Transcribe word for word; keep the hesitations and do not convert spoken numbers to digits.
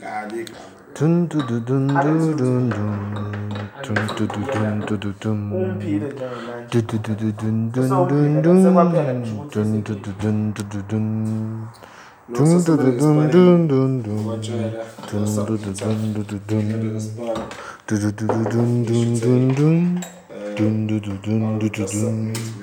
Dun dun dun dun dun dun dun dun dun dun dun dun dun. Umpile njengamanje. Dun dun dun dun dun Usewuphile dun dun. sekwaphela ngisho ukuthi Dun dun isikini. dun dun dun dun. Dun dun Nokusasebenza dun dun ngesipalini dun dun dun. ngokwatshwala Dun dun dun nosabhitha dun dun dun. ngento zesipala Dun dun dun dun dun dun dun. Dun dun dun dun dun dun.